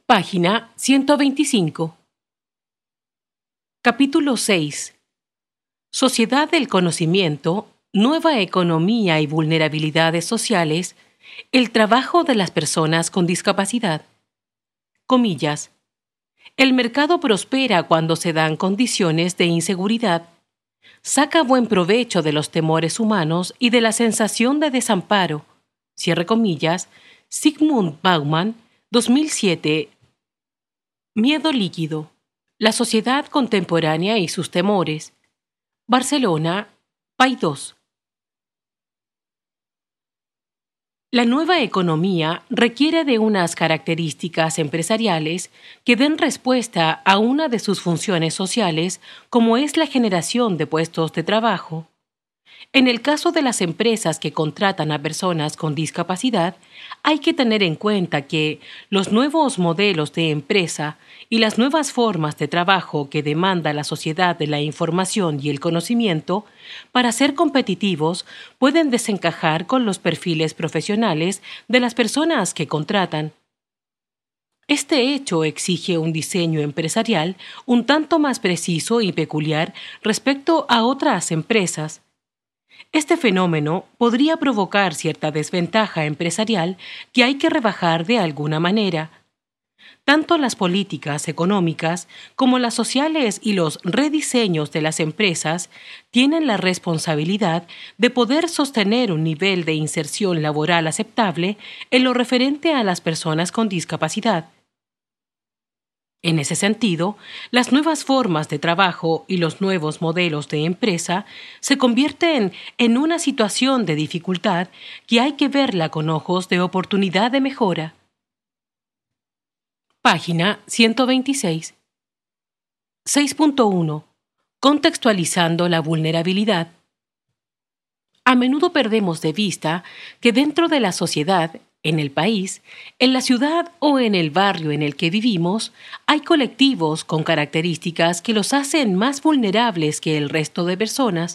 Página 125. Capítulo 6. Sociedad del conocimiento, nueva economía y vulnerabilidades sociales, el trabajo de las personas con discapacidad. Comillas. El mercado prospera cuando se dan condiciones de inseguridad. Saca buen provecho de los temores humanos y de la sensación de desamparo. Cierre comillas. Zygmunt Bauman, 2007. Miedo líquido. La sociedad contemporánea y sus temores. Barcelona, Paidós. La nueva economía requiere de unas características empresariales que den respuesta a una de sus funciones sociales, como es la generación de puestos de trabajo. En el caso de las empresas que contratan a personas con discapacidad, hay que tener en cuenta que los nuevos modelos de empresa y las nuevas formas de trabajo que demanda la sociedad de la información y el conocimiento, para ser competitivos, pueden desencajar con los perfiles profesionales de las personas que contratan. Este hecho exige un diseño empresarial un tanto más preciso y peculiar respecto a otras empresas. Este fenómeno podría provocar cierta desventaja empresarial que hay que rebajar de alguna manera. Tanto las políticas económicas como las sociales y los rediseños de las empresas tienen la responsabilidad de poder sostener un nivel de inserción laboral aceptable en lo referente a las personas con discapacidad. En ese sentido, las nuevas formas de trabajo y los nuevos modelos de empresa se convierten en una situación de dificultad que hay que verla con ojos de oportunidad de mejora. Página 126. 6.1. Contextualizando la vulnerabilidad. A menudo perdemos de vista que dentro de la sociedad, en el país, en la ciudad o en el barrio en el que vivimos, hay colectivos con características que los hacen más vulnerables que el resto de personas.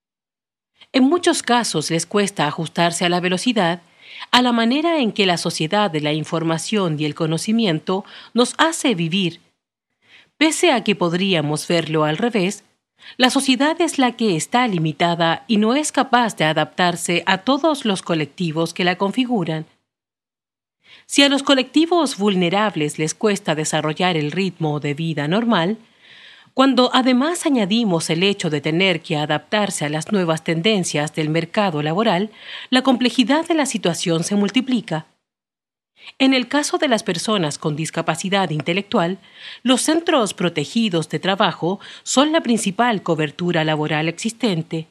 En muchos casos les cuesta ajustarse a la velocidad, a la manera en que la sociedad de la información y el conocimiento nos hace vivir. Pese a que podríamos verlo al revés, la sociedad es la que está limitada y no es capaz de adaptarse a todos los colectivos que la configuran. Si a los colectivos vulnerables les cuesta desarrollar el ritmo de vida normal, cuando además añadimos el hecho de tener que adaptarse a las nuevas tendencias del mercado laboral, la complejidad de la situación se multiplica. En el caso de las personas con discapacidad intelectual, los centros protegidos de trabajo son la principal cobertura laboral existente.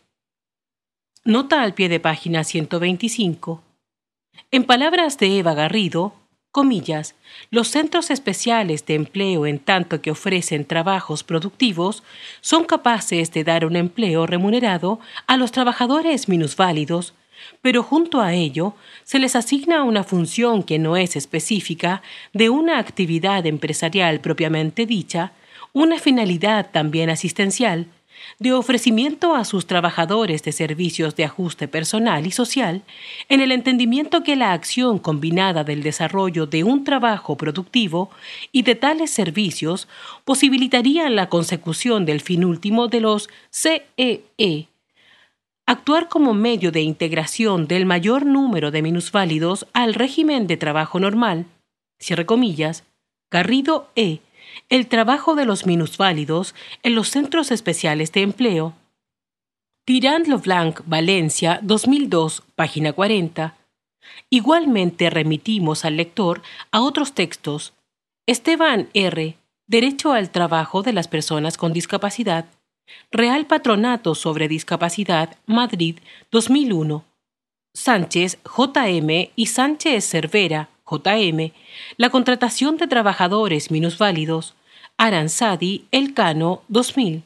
Nota al pie de página 125. En palabras de Eva Garrido, comillas, los centros especiales de empleo, en tanto que ofrecen trabajos productivos, son capaces de dar un empleo remunerado a los trabajadores minusválidos, pero junto a ello se les asigna una función que no es específica de una actividad empresarial propiamente dicha, una finalidad también asistencial, de ofrecimiento a sus trabajadores de servicios de ajuste personal y social, en el entendimiento que la acción combinada del desarrollo de un trabajo productivo y de tales servicios posibilitarían la consecución del fin último de los CEE. Actuar como medio de integración del mayor número de minusválidos al régimen de trabajo normal. Cierre comillas. Garrido E. El trabajo de los minusválidos en los centros especiales de empleo. Tirant Leblanc, Valencia, 2002, página 40. Igualmente remitimos al lector a otros textos. Esteban R. Derecho al trabajo de las personas con discapacidad. Real Patronato sobre Discapacidad, Madrid, 2001. Sánchez, J.M. y Sánchez Cervera, J.M., la contratación de trabajadores minusválidos, Aranzadi, Elcano, 2000.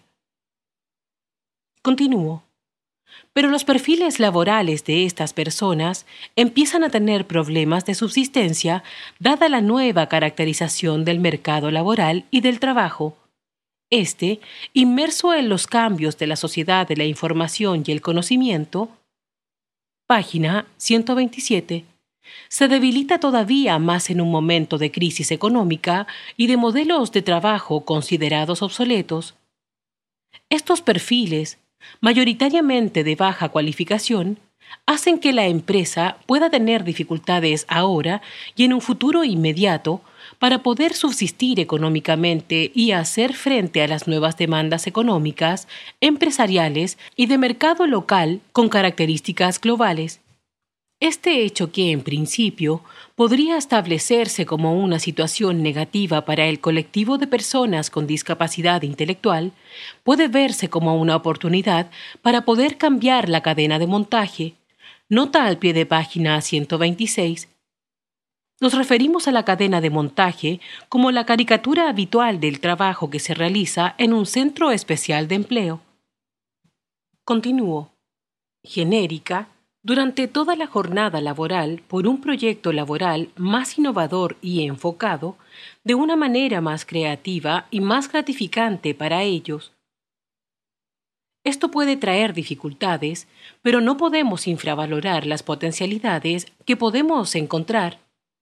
Continúo. Pero los perfiles laborales de estas personas empiezan a tener problemas de subsistencia dada la nueva caracterización del mercado laboral y del trabajo. Inmerso en los cambios de la sociedad de la información y el conocimiento. Página 127. se debilita todavía más en un momento de crisis económica y de modelos de trabajo considerados obsoletos. Estos perfiles, mayoritariamente de baja cualificación, hacen que la empresa pueda tener dificultades ahora y en un futuro inmediato para poder subsistir económicamente y hacer frente a las nuevas demandas económicas, empresariales y de mercado local con características globales. Este hecho que, en principio, podría establecerse como una situación negativa para el colectivo de personas con discapacidad intelectual, puede verse como una oportunidad para poder cambiar la cadena de montaje. Nota al pie de página 126. Nos referimos a la cadena de montaje como la caricatura habitual del trabajo que se realiza en un centro especial de empleo. Continúo. Genérica. Durante toda la jornada laboral por un proyecto laboral más innovador y enfocado, de una manera más creativa y más gratificante para ellos. Esto puede traer dificultades, pero no podemos infravalorar las potencialidades que podemos encontrar.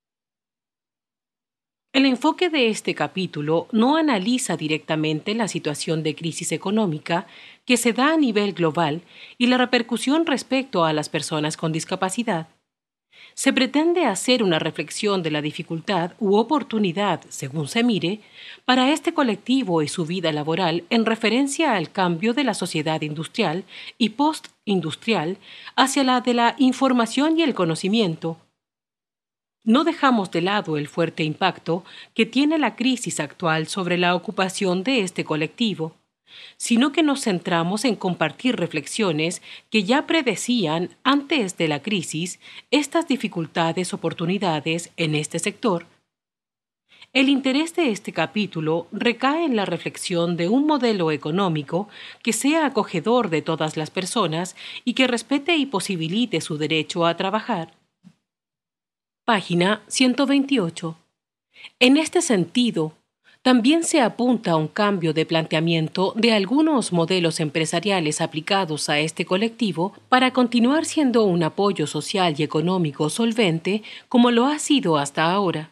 El enfoque de este capítulo no analiza directamente la situación de crisis económica que se da a nivel global y la repercusión respecto a las personas con discapacidad. Se pretende hacer una reflexión de la dificultad u oportunidad, según se mire, para este colectivo y su vida laboral en referencia al cambio de la sociedad industrial y postindustrial hacia la de la información y el conocimiento. No dejamos de lado el fuerte impacto que tiene la crisis actual sobre la ocupación de este colectivo, sino que nos centramos en compartir reflexiones que ya predecían antes de la crisis estas oportunidades en este sector. El interés de este capítulo recae en la reflexión de un modelo económico que sea acogedor de todas las personas y que respete y posibilite su derecho a trabajar. Página 128. En este sentido, también se apunta a un cambio de planteamiento de algunos modelos empresariales aplicados a este colectivo para continuar siendo un apoyo social y económico solvente como lo ha sido hasta ahora.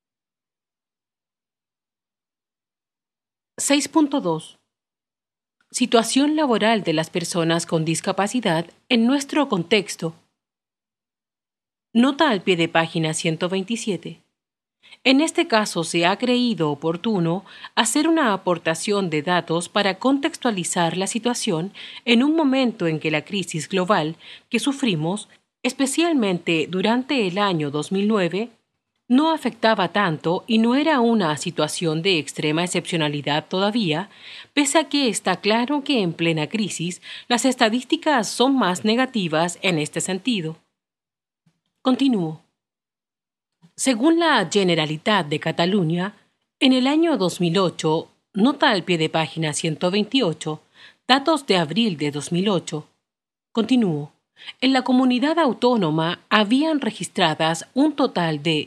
6.2. Situación laboral de las personas con discapacidad en nuestro contexto. Nota al pie de página 127. En este caso se ha creído oportuno hacer una aportación de datos para contextualizar la situación en un momento en que la crisis global que sufrimos, especialmente durante el año 2009, no afectaba tanto y no era una situación de extrema excepcionalidad todavía, pese a que está claro que en plena crisis las estadísticas son más negativas en este sentido. Continúo. Según la Generalitat de Cataluña, en el año 2008, nota al pie de página 128, datos de abril de 2008. Continúo. En la comunidad autónoma habían registradas un total de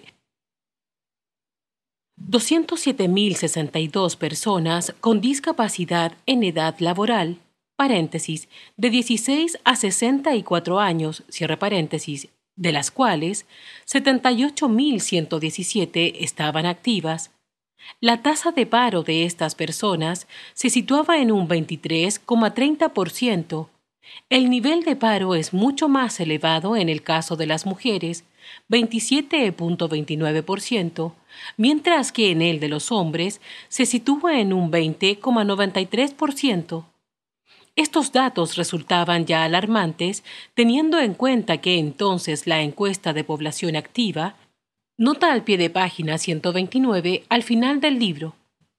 207.062 personas con discapacidad en edad laboral, paréntesis, de 16 a 64 años, cierre paréntesis, de las cuales 78.117 estaban activas. La tasa de paro de estas personas se situaba en un 23,30%. El nivel de paro es mucho más elevado en el caso de las mujeres, 27,29%, mientras que en el de los hombres se sitúa en un 20,93%. Estos datos resultaban ya alarmantes, teniendo en cuenta que entonces la encuesta de población activa, nota al pie de página 129 al final del libro,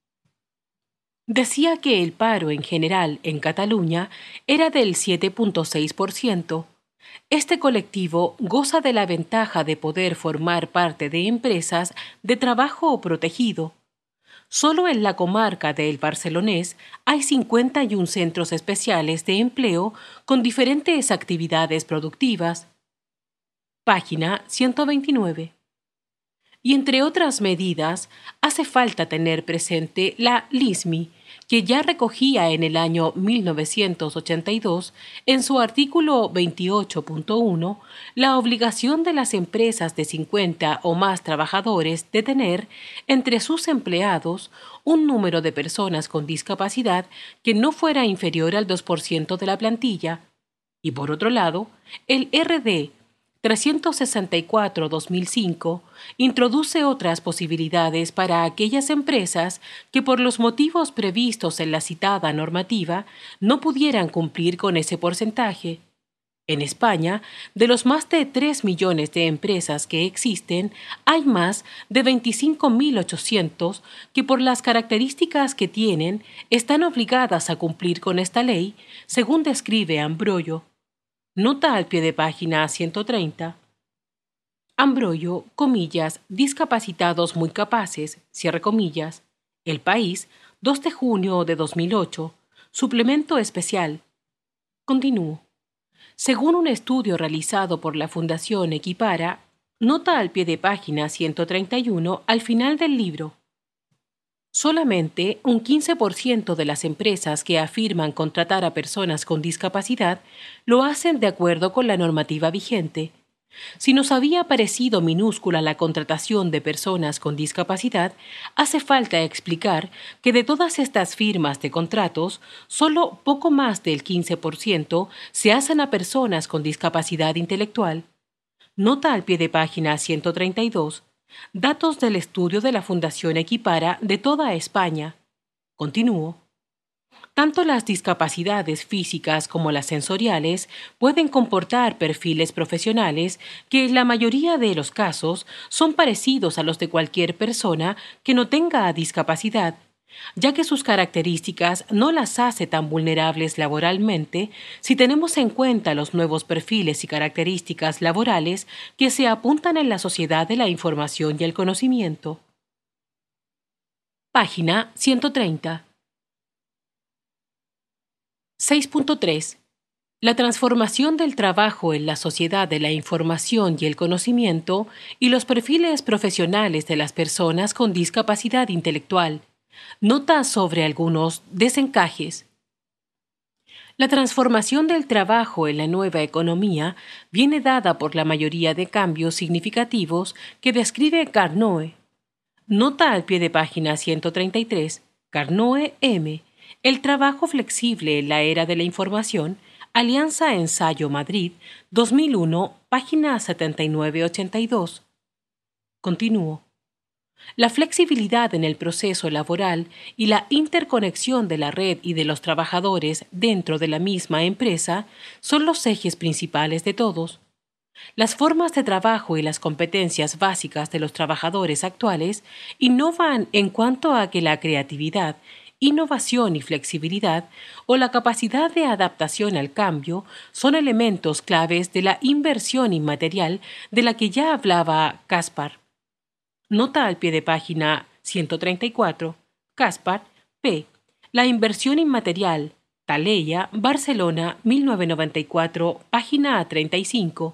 decía que el paro en general en Cataluña era del 7,6%. Este colectivo goza de la ventaja de poder formar parte de empresas de trabajo protegido. Solo en la comarca del Barcelonés hay 51 centros especiales de empleo con diferentes actividades productivas. Página 129. Y entre otras medidas, hace falta tener presente la LISMI, que ya recogía en el año 1982, en su artículo 28.1, la obligación de las empresas de 50 o más trabajadores de tener entre sus empleados un número de personas con discapacidad que no fuera inferior al 2% de la plantilla. Y por otro lado, el RD 364-2005 introduce otras posibilidades para aquellas empresas que por los motivos previstos en la citada normativa no pudieran cumplir con ese porcentaje. En España, de los más de 3 millones de empresas que existen, hay más de 25.800 que por las características que tienen están obligadas a cumplir con esta ley, según describe Ambroyo. Nota al pie de página 130. Ambroyo, comillas, discapacitados muy capaces, cierre comillas. El País, 2 de junio de 2008. Suplemento especial. Continúo. Según un estudio realizado por la Fundación Equipara, nota al pie de página 131 al final del libro. Solamente un 15% de las empresas que afirman contratar a personas con discapacidad lo hacen de acuerdo con la normativa vigente. Si nos había parecido minúscula la contratación de personas con discapacidad, hace falta explicar que de todas estas firmas de contratos, solo poco más del 15% se hacen a personas con discapacidad intelectual. Nota al pie de página 132. Datos del estudio de la Fundación Equipara de toda España. Continúo. Tanto las discapacidades físicas como las sensoriales pueden comportar perfiles profesionales que en la mayoría de los casos son parecidos a los de cualquier persona que no tenga discapacidad, ya que sus características no las hace tan vulnerables laboralmente si tenemos en cuenta los nuevos perfiles y características laborales que se apuntan en la sociedad de la información y el conocimiento. Página 130. 6.3. La transformación del trabajo en la sociedad de la información y el conocimiento y los perfiles profesionales de las personas con discapacidad intelectual. Nota sobre algunos desencajes. La transformación del trabajo en la nueva economía viene dada por la mayoría de cambios significativos que describe Carnot. Nota al pie de página 133. Carnot M. El trabajo flexible en la era de la información. Alianza Ensayo Madrid, 2001, página 79-82. Continúo. La flexibilidad en el proceso laboral y la interconexión de la red y de los trabajadores dentro de la misma empresa son los ejes principales de todos. Las formas de trabajo y las competencias básicas de los trabajadores actuales innovan en cuanto a que la creatividad, innovación y flexibilidad o la capacidad de adaptación al cambio son elementos claves de la inversión inmaterial de la que ya hablaba Caspar. Nota al pie de página 134. Caspar, P. La inversión inmaterial. Taleya, Barcelona, 1994, página 35.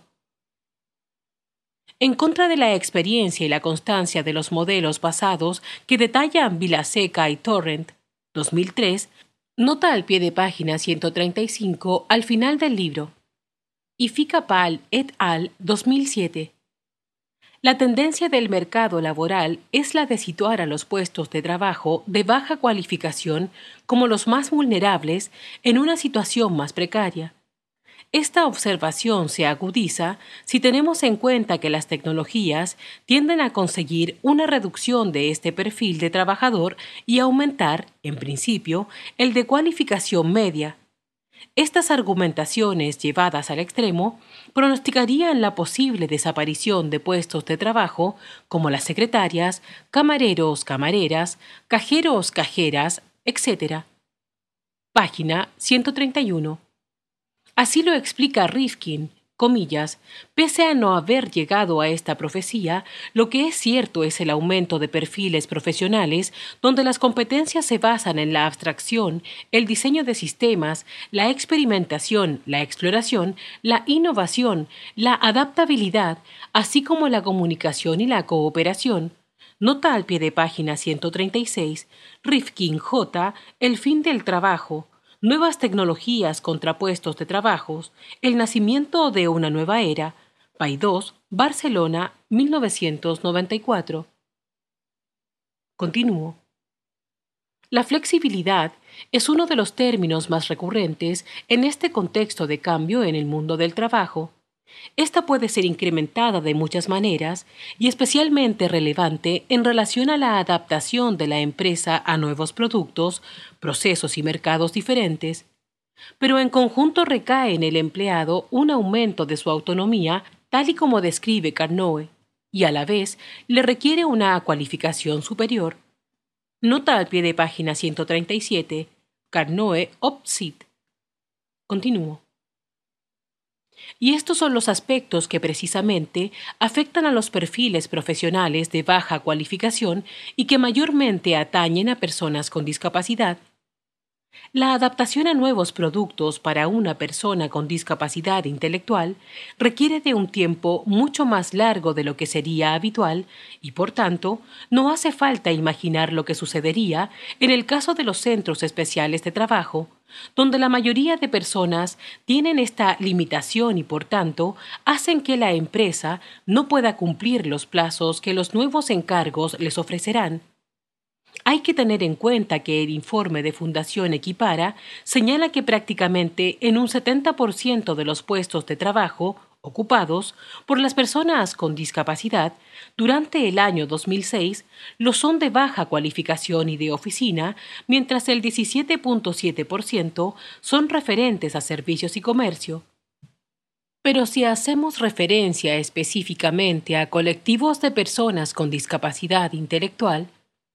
En contra de la experiencia y la constancia de los modelos basados que detallan Vilaseca y Torrent, 2003, nota al pie de página 135 al final del libro. Y Ficapal et al. 2007. La tendencia del mercado laboral es la de situar a los puestos de trabajo de baja cualificación como los más vulnerables en una situación más precaria. Esta observación se agudiza si tenemos en cuenta que las tecnologías tienden a conseguir una reducción de este perfil de trabajador y aumentar, en principio, el de cualificación media. Estas argumentaciones llevadas al extremo pronosticarían la posible desaparición de puestos de trabajo como las secretarias, camareros, camareras, cajeros, cajeras, etc. Página 131. Así lo explica Rifkin comillas, pese a no haber llegado a esta profecía, lo que es cierto es el aumento de perfiles profesionales donde las competencias se basan en la abstracción, el diseño de sistemas, la experimentación, la exploración, la innovación, la adaptabilidad, así como la comunicación y la cooperación. Nota al pie de página 136, Rifkin J. El fin del trabajo. Nuevas tecnologías contrapuestos de trabajos, el nacimiento de una nueva era, Paidós, Barcelona, 1994. Continúo. La flexibilidad es uno de los términos más recurrentes en este contexto de cambio en el mundo del trabajo. Esta puede ser incrementada de muchas maneras y especialmente relevante en relación a la adaptación de la empresa a nuevos productos, procesos y mercados diferentes, pero en conjunto recae en el empleado un aumento de su autonomía, tal y como describe Carnot, y a la vez le requiere una cualificación superior. Nota al pie de página 137, Carnot Opsit. Continúo. Y estos son los aspectos que precisamente afectan a los perfiles profesionales de baja cualificación y que mayormente atañen a personas con discapacidad. La adaptación a nuevos productos para una persona con discapacidad intelectual requiere de un tiempo mucho más largo de lo que sería habitual y, por tanto, no hace falta imaginar lo que sucedería en el caso de los centros especiales de trabajo, donde la mayoría de personas tienen esta limitación y, por tanto, hacen que la empresa no pueda cumplir los plazos que los nuevos encargos les ofrecerán. Hay que tener en cuenta que el informe de Fundación Equipara señala que prácticamente en un 70% de los puestos de trabajo ocupados por las personas con discapacidad durante el año 2006 lo son de baja cualificación y de oficina, mientras el 17.7% son referentes a servicios y comercio. Pero si hacemos referencia específicamente a colectivos de personas con discapacidad intelectual,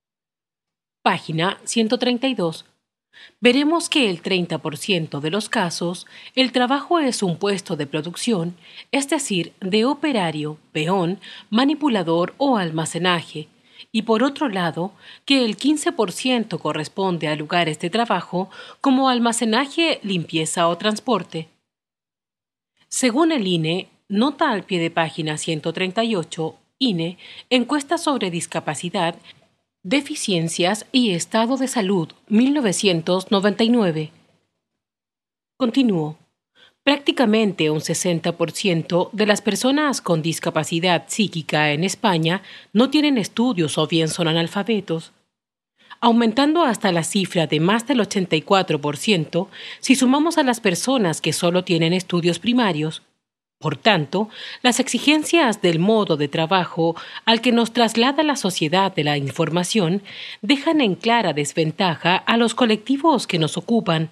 página 132. Veremos que el 30% de los casos, el trabajo es un puesto de producción, es decir, de operario, peón, manipulador o almacenaje, y por otro lado, que el 15% corresponde a lugares de trabajo como almacenaje, limpieza o transporte. Según el INE, nota al pie de página 138, INE, encuesta sobre discapacidad, Deficiencias y Estado de Salud, 1999. Continúo. Prácticamente un 60% de las personas con discapacidad psíquica en España no tienen estudios o bien son analfabetos, aumentando hasta la cifra de más del 84% si sumamos a las personas que solo tienen estudios primarios. Por tanto, las exigencias del modo de trabajo al que nos traslada la sociedad de la información dejan en clara desventaja a los colectivos que nos ocupan.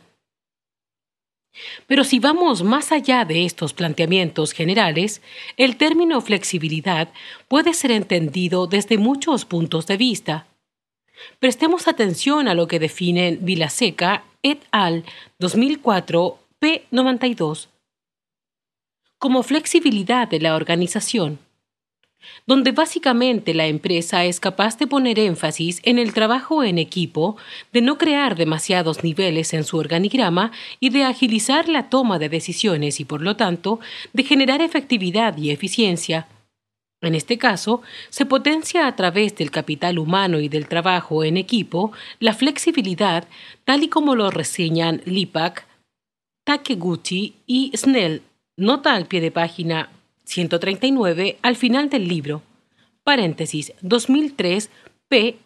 Pero si vamos más allá de estos planteamientos generales, el término flexibilidad puede ser entendido desde muchos puntos de vista. Prestemos atención a lo que definen Vilaseca et al. 2004, p. 92. Como flexibilidad de la organización, donde básicamente la empresa es capaz de poner énfasis en el trabajo en equipo, de no crear demasiados niveles en su organigrama y de agilizar la toma de decisiones y, por lo tanto, de generar efectividad y eficiencia. En este caso, se potencia a través del capital humano y del trabajo en equipo la flexibilidad, tal y como lo reseñan Lipak, Takeguchi y Snell. Nota al pie de página 139 al final del libro. Paréntesis 2003 p.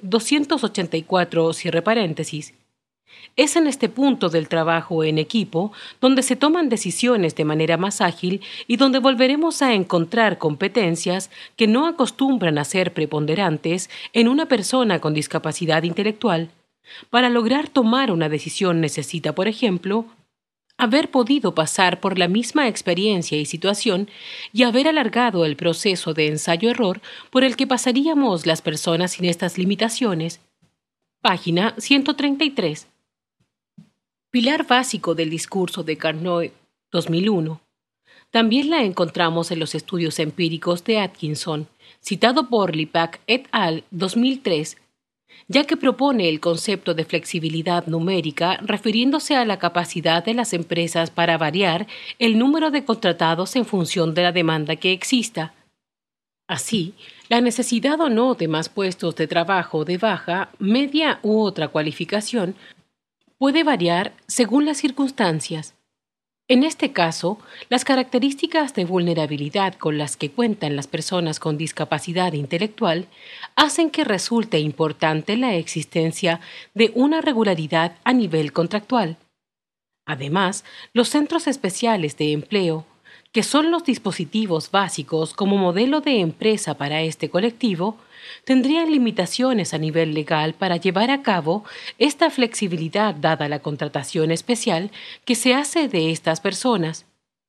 284 cierre paréntesis. Es en este punto del trabajo en equipo donde se toman decisiones de manera más ágil y donde volveremos a encontrar competencias que no acostumbran a ser preponderantes en una persona con discapacidad intelectual. Para lograr tomar una decisión necesita, por ejemplo, haber podido pasar por la misma experiencia y situación y haber alargado el proceso de ensayo-error por el que pasaríamos las personas sin estas limitaciones. Página 133. Pilar básico del discurso de Carnot, 2001. También la encontramos en los estudios empíricos de Atkinson, citado por Lipak et al. 2003, ya que propone el concepto de flexibilidad numérica refiriéndose a la capacidad de las empresas para variar el número de contratados en función de la demanda que exista. Así, la necesidad o no de más puestos de trabajo de baja, media u otra cualificación puede variar según las circunstancias. En este caso, las características de vulnerabilidad con las que cuentan las personas con discapacidad intelectual hacen que resulte importante la existencia de una regularidad a nivel contractual. Además, los centros especiales de empleo, que son los dispositivos básicos como modelo de empresa para este colectivo, tendrían limitaciones a nivel legal para llevar a cabo esta flexibilidad dada la contratación especial que se hace de estas personas.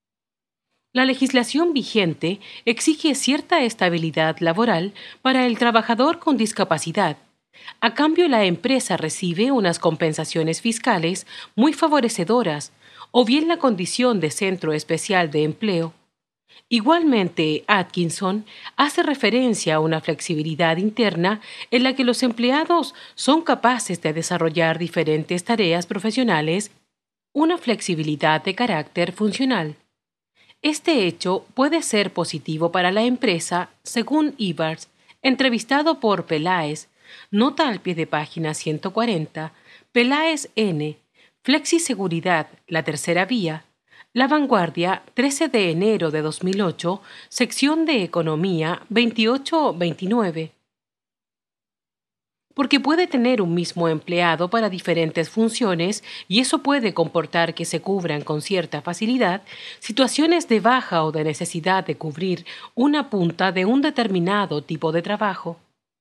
La legislación vigente exige cierta estabilidad laboral para el trabajador con discapacidad. A cambio, la empresa recibe unas compensaciones fiscales muy favorecedoras, o bien la condición de centro especial de empleo. Igualmente, Atkinson hace referencia a una flexibilidad interna en la que los empleados son capaces de desarrollar diferentes tareas profesionales, una flexibilidad de carácter funcional. Este hecho puede ser positivo para la empresa, según Ibarz, entrevistado por Peláez, nota al pie de página 140, Peláez N., Flexiseguridad, la tercera vía, La Vanguardia, 13 de enero de 2008, sección de Economía 28-29. Porque puede tener un mismo empleado para diferentes funciones y eso puede comportar que se cubran con cierta facilidad situaciones de baja o de necesidad de cubrir una punta de un determinado tipo de trabajo.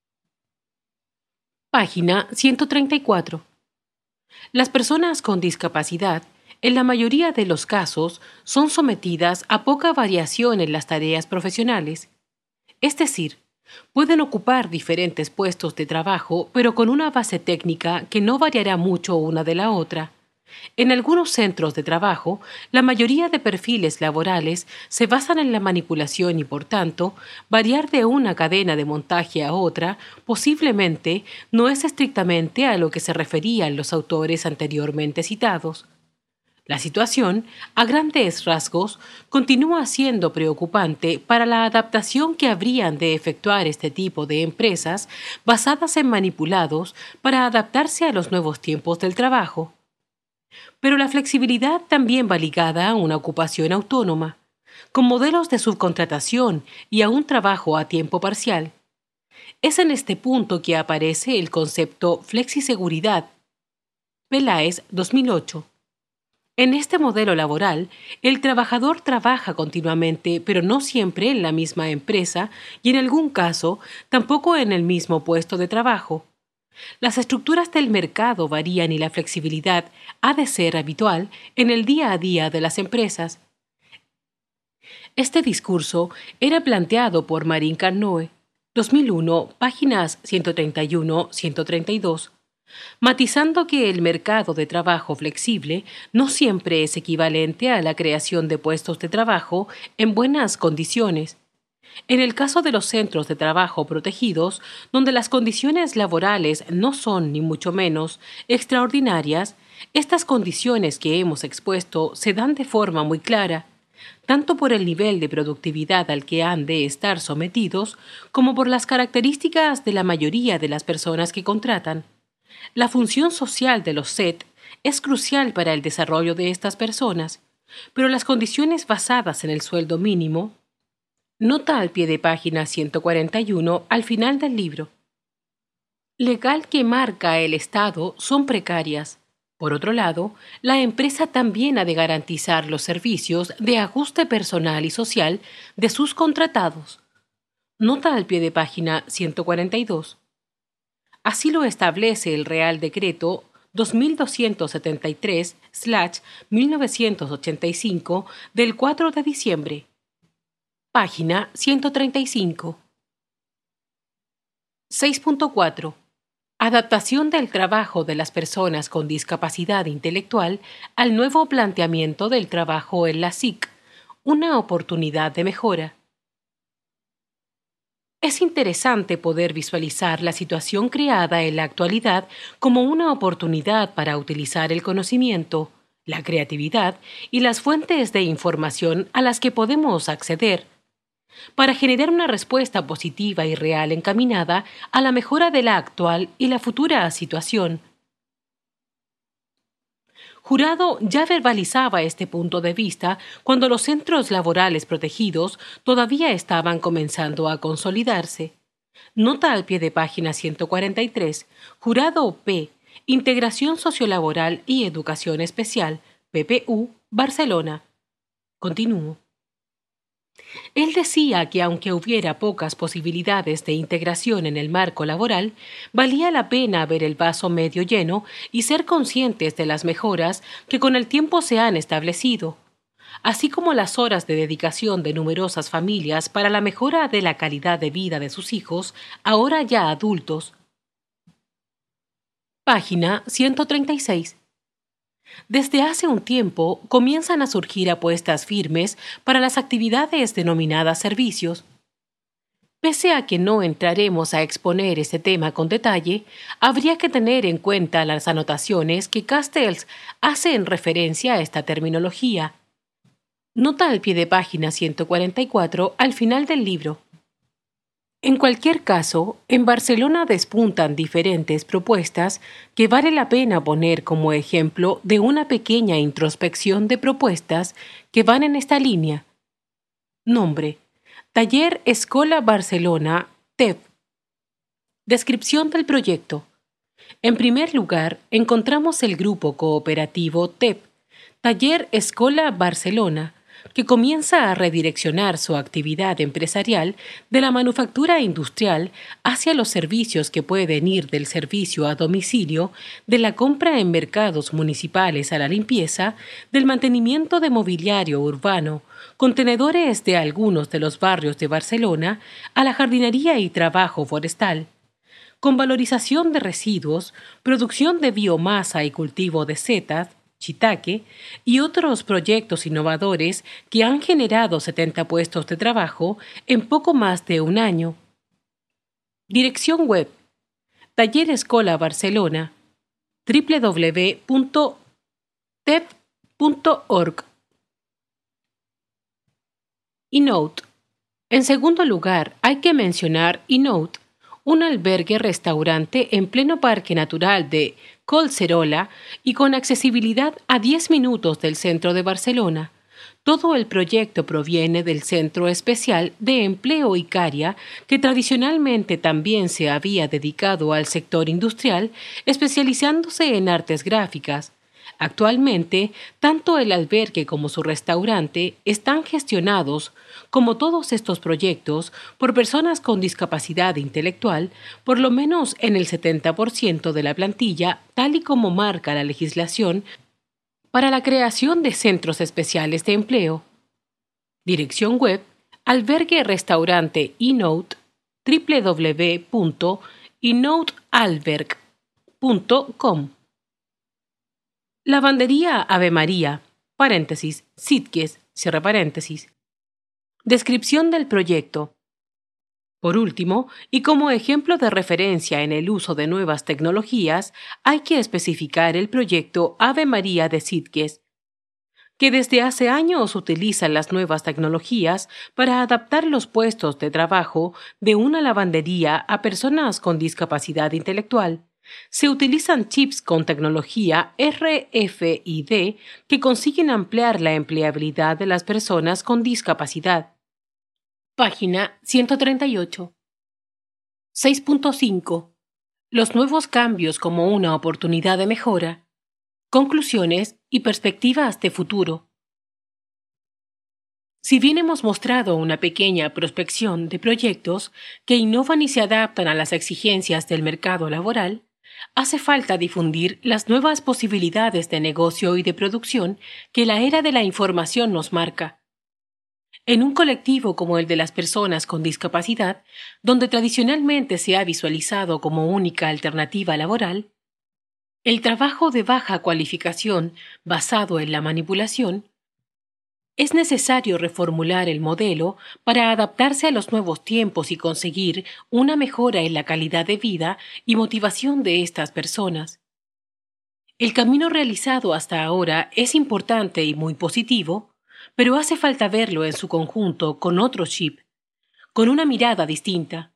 Página 134. Las personas con discapacidad, en la mayoría de los casos, son sometidas a poca variación en las tareas profesionales. Es decir, pueden ocupar diferentes puestos de trabajo, pero con una base técnica que no variará mucho una de la otra. En algunos centros de trabajo, la mayoría de perfiles laborales se basan en la manipulación y, por tanto, variar de una cadena de montaje a otra posiblemente no es estrictamente a lo que se referían los autores anteriormente citados. La situación, a grandes rasgos, continúa siendo preocupante para la adaptación que habrían de efectuar este tipo de empresas basadas en manipulados para adaptarse a los nuevos tiempos del trabajo. Pero la flexibilidad también va ligada a una ocupación autónoma, con modelos de subcontratación y a un trabajo a tiempo parcial. Es en este punto que aparece el concepto flexiseguridad. Peláez, 2008. En este modelo laboral, el trabajador trabaja continuamente, pero no siempre en la misma empresa y en algún caso tampoco en el mismo puesto de trabajo. Las estructuras del mercado varían y la flexibilidad ha de ser habitual en el día a día de las empresas. Este discurso era planteado por Marín Carnot, 2001, páginas 131-132, matizando que el mercado de trabajo flexible no siempre es equivalente a la creación de puestos de trabajo en buenas condiciones. En el caso de los centros de trabajo protegidos, donde las condiciones laborales no son ni mucho menos extraordinarias, estas condiciones que hemos expuesto se dan de forma muy clara, tanto por el nivel de productividad al que han de estar sometidos, como por las características de la mayoría de las personas que contratan. La función social de los SET es crucial para el desarrollo de estas personas, pero las condiciones basadas en el sueldo mínimo, nota al pie de página 141 al final del libro, legal que marca el Estado son precarias. Por otro lado, la empresa también ha de garantizar los servicios de ajuste personal y social de sus contratados. Nota al pie de página 142. Así lo establece el Real Decreto 2273/1985 del 4 de diciembre. Página 135. 6.4. Adaptación del trabajo de las personas con discapacidad intelectual al nuevo planteamiento del trabajo en la SIC, una oportunidad de mejora. Es interesante poder visualizar la situación creada en la actualidad como una oportunidad para utilizar el conocimiento, la creatividad y las fuentes de información a las que podemos acceder para generar una respuesta positiva y real encaminada a la mejora de la actual y la futura situación. Jurado ya verbalizaba este punto de vista cuando los centros laborales protegidos todavía estaban comenzando a consolidarse. Nota al pie de página 143, Jurado P. Integración Sociolaboral y Educación Especial, PPU, Barcelona. Continúo. Él decía que aunque hubiera pocas posibilidades de integración en el marco laboral, valía la pena ver el vaso medio lleno y ser conscientes de las mejoras que con el tiempo se han establecido, así como las horas de dedicación de numerosas familias para la mejora de la calidad de vida de sus hijos, ahora ya adultos. Página 136. Desde hace un tiempo comienzan a surgir apuestas firmes para las actividades denominadas servicios. Pese a que no entraremos a exponer este tema con detalle, habría que tener en cuenta las anotaciones que Castells hace en referencia a esta terminología. Nota al pie de página 144 al final del libro. En cualquier caso, en Barcelona despuntan diferentes propuestas que vale la pena poner como ejemplo de una pequeña introspección de propuestas que van en esta línea. Nombre: Taller Escola Barcelona, TEP. Descripción del proyecto. En primer lugar, encontramos el grupo cooperativo TEP, Taller Escola Barcelona, que comienza a redireccionar su actividad empresarial de la manufactura industrial hacia los servicios que pueden ir del servicio a domicilio, de la compra en mercados municipales a la limpieza, del mantenimiento de mobiliario urbano, contenedores de algunos de los barrios de Barcelona, a la jardinería y trabajo forestal, con valorización de residuos, producción de biomasa y cultivo de setas, shiitake y otros proyectos innovadores que han generado 70 puestos de trabajo en poco más de un año. Dirección web: Taller Escola Barcelona, www.tep.org. eNote. En segundo lugar, hay que mencionar eNote, un albergue-restaurante en pleno Parque Natural de Collserola y con accesibilidad a 10 minutos del centro de Barcelona. Todo el proyecto proviene del Centro Especial de Empleo Icària, que tradicionalmente también se había dedicado al sector industrial, especializándose en artes gráficas. Actualmente, tanto el albergue como su restaurante están gestionados, como todos estos proyectos, por personas con discapacidad intelectual, por lo menos en el 70% de la plantilla, tal y como marca la legislación para la creación de centros especiales de empleo. Dirección web: albergue-restaurante eNote, www.enotealberg.com. Lavandería Ave María, paréntesis, Sitges, cierre paréntesis. Descripción del proyecto. Por último, y como ejemplo de referencia en el uso de nuevas tecnologías, hay que especificar el proyecto Ave María de Sitges, que desde hace años utiliza las nuevas tecnologías para adaptar los puestos de trabajo de una lavandería a personas con discapacidad intelectual. Se utilizan chips con tecnología RFID que consiguen ampliar la empleabilidad de las personas con discapacidad. Página 138. 6.5. Los nuevos cambios como una oportunidad de mejora. Conclusiones y perspectivas de futuro. Si bien hemos mostrado una pequeña prospección de proyectos que innovan y se adaptan a las exigencias del mercado laboral, hace falta difundir las nuevas posibilidades de negocio y de producción que la era de la información nos marca. En un colectivo como el de las personas con discapacidad, donde tradicionalmente se ha visualizado como única alternativa laboral, el trabajo de baja cualificación basado en la manipulación Es necesario reformular el modelo para adaptarse a los nuevos tiempos y conseguir una mejora en la calidad de vida y motivación de estas personas. El camino realizado hasta ahora es importante y muy positivo, pero hace falta verlo en su conjunto con otro chip, con una mirada distinta.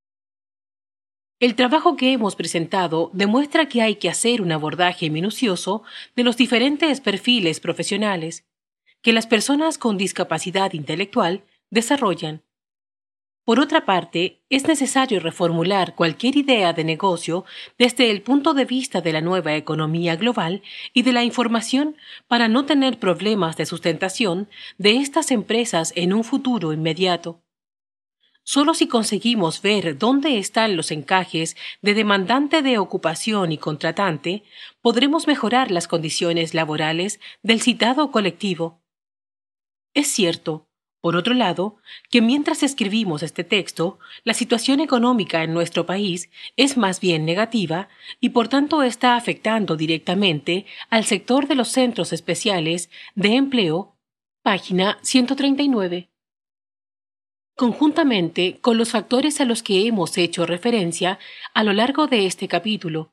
El trabajo que hemos presentado demuestra que hay que hacer un abordaje minucioso de los diferentes perfiles profesionales que las personas con discapacidad intelectual desarrollan. Por otra parte, es necesario reformular cualquier idea de negocio desde el punto de vista de la nueva economía global y de la información para no tener problemas de sustentación de estas empresas en un futuro inmediato. Solo si conseguimos ver dónde están los encajes de demandante de ocupación y contratante, podremos mejorar las condiciones laborales del citado colectivo. Es cierto, por otro lado, que mientras escribimos este texto, la situación económica en nuestro país es más bien negativa y por tanto está afectando directamente al sector de los centros especiales de empleo, página 139. Conjuntamente con los factores a los que hemos hecho referencia a lo largo de este capítulo.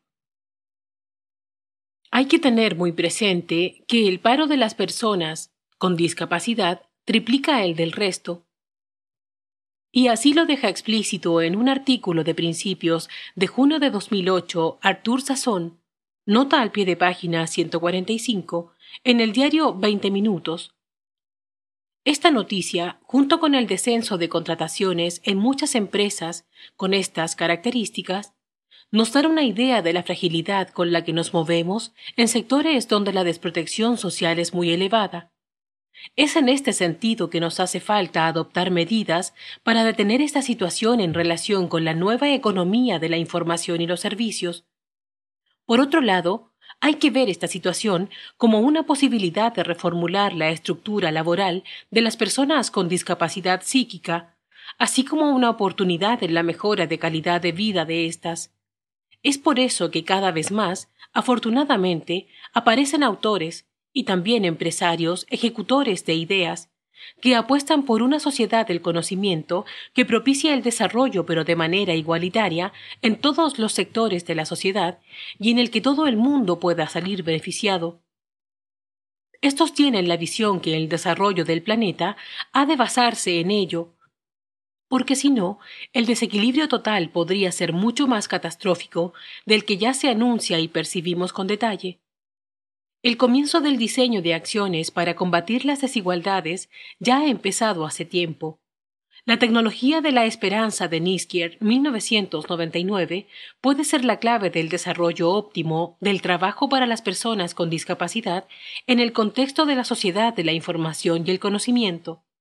Hay que tener muy presente que el paro de las personas con discapacidad triplica el del resto. Y así lo deja explícito en un artículo de principios de junio de 2008 Artur Sazón, nota al pie de página 145, en el diario 20 Minutos. Esta noticia, junto con el descenso de contrataciones en muchas empresas con estas características, nos da una idea de la fragilidad con la que nos movemos en sectores donde la desprotección social es muy elevada. Es en este sentido que nos hace falta adoptar medidas para detener esta situación en relación con la nueva economía de la información y los servicios. Por otro lado, hay que ver esta situación como una posibilidad de reformular la estructura laboral de las personas con discapacidad psíquica, así como una oportunidad en la mejora de calidad de vida de estas. Es por eso que cada vez más, afortunadamente, aparecen autores y también empresarios ejecutores de ideas que apuestan por una sociedad del conocimiento que propicia el desarrollo pero de manera igualitaria en todos los sectores de la sociedad y en el que todo el mundo pueda salir beneficiado. Estos tienen la visión que el desarrollo del planeta ha de basarse en ello, porque si no, el desequilibrio total podría ser mucho más catastrófico del que ya se anuncia y percibimos con detalle. El comienzo del diseño de acciones para combatir las desigualdades ya ha empezado hace tiempo. La tecnología de la esperanza de Niskier, 1999, puede ser la clave del desarrollo óptimo del trabajo para las personas con discapacidad en el contexto de la sociedad de la información y el conocimiento.